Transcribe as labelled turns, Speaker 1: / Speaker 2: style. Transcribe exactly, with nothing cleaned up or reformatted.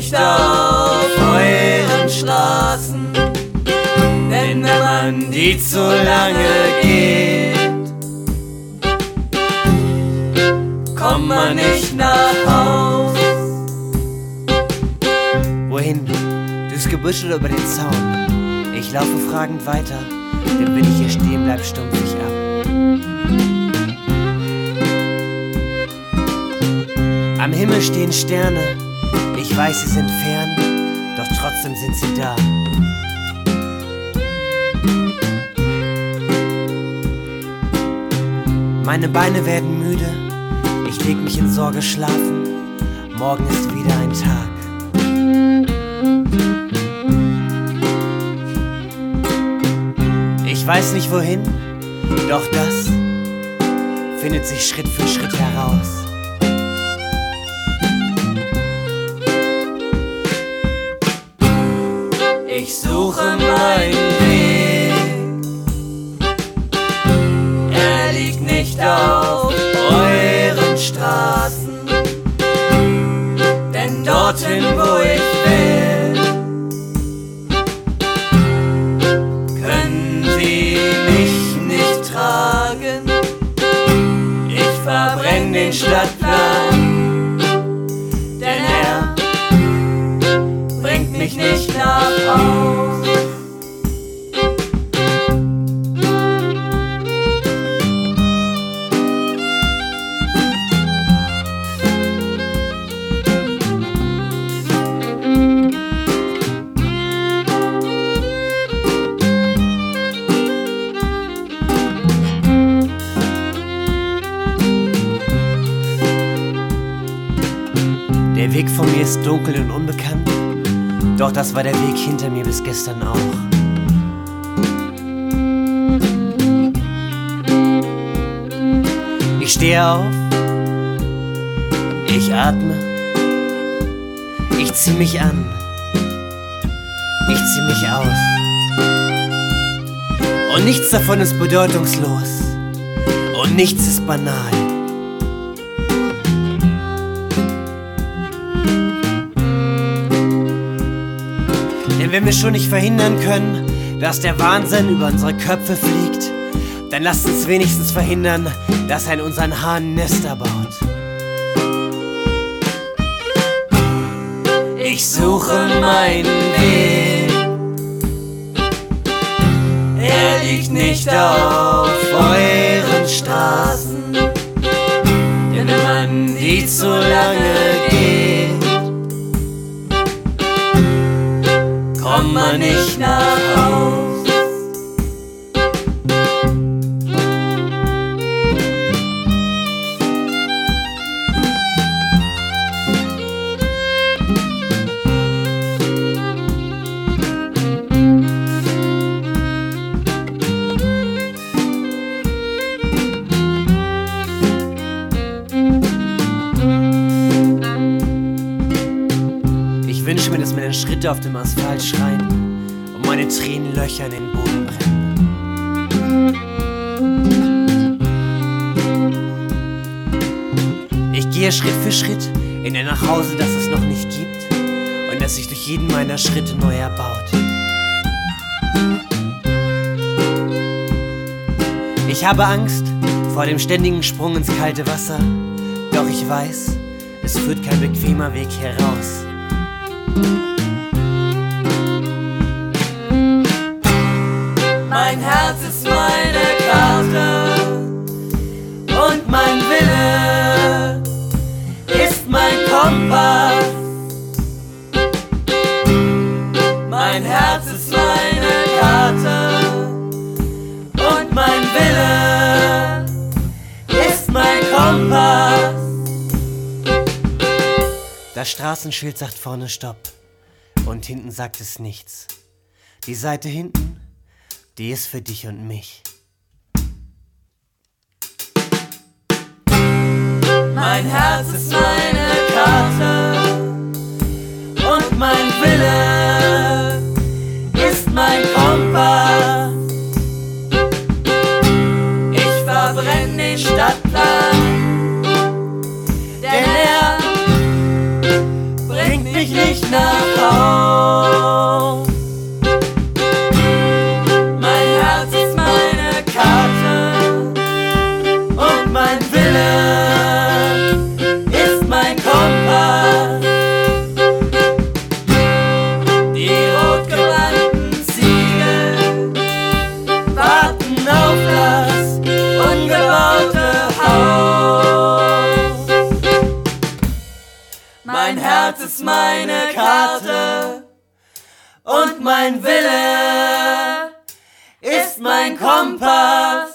Speaker 1: nicht auf euren Straßen, denn wenn man die zu lange geht, kommt man nicht nach Haus.
Speaker 2: Wohin? Durchs Gebüsch oder über den Zaun? Ich laufe fragend weiter, denn wenn ich hier stehen bleib, stumpf ich ab. Am Himmel stehen Sterne, ich weiß, sie sind fern, doch trotzdem sind sie da. Meine Beine werden müde, ich leg mich in Sorge schlafen, morgen ist wieder ein Tag. Ich weiß nicht wohin, doch das findet sich Schritt für Schritt heraus.
Speaker 1: Ich suche meinen Weg, er liegt nicht auf euren Straßen, denn dorthin, wo ich will, können sie mich nicht tragen. Ich verbrenn den Stadtplan, denn er bringt mich nicht nach Haus.
Speaker 2: Der Weg von mir ist dunkel und unbekannt, doch das war der Weg hinter mir bis gestern auch. Ich stehe auf, ich atme, ich zieh mich an, ich zieh mich aus. Und nichts davon ist bedeutungslos und nichts ist banal. Denn wenn wir schon nicht verhindern können, dass der Wahnsinn über unsere Köpfe fliegt, dann lasst uns wenigstens verhindern, dass er in unseren Haaren Nester baut.
Speaker 1: Ich suche meinen Weg, er liegt nicht auf euren Straßen, denn wenn man die zu lange geht, kommt man nicht nach Haus.
Speaker 2: Ich wünsche mir, dass meine Schritte auf dem Asphalt schreien und meine Tränen Löcher in den Boden brennen. Ich gehe Schritt für Schritt in ein Nachhause, das es noch nicht gibt und das sich durch jeden meiner Schritte neu erbaut. Ich habe Angst vor dem ständigen Sprung ins kalte Wasser, doch ich weiß, es führt kein bequemer Weg heraus.
Speaker 1: Mein Herz ist meine Karte und mein Wille ist mein Kompass. Mein Herz ist meine Karte und mein Wille ist mein Kompass.
Speaker 2: Das Straßenschild sagt vorne Stopp und hinten sagt es nichts. Die Seite hinten, die ist für dich und mich.
Speaker 1: Mein Herz ist meine Karte und mein Wille ist mein Kompass. Ich verbrenn den Stadtplan, denn er bringt mich mich nicht nach Haus. Mein Herz ist meine Karte und mein Wille ist mein Kompass. Die rotgewandten Ziegel warten auf das ungebaute Haus. Mein Herz ist meine Karte und mein Wille ist mein Kompass.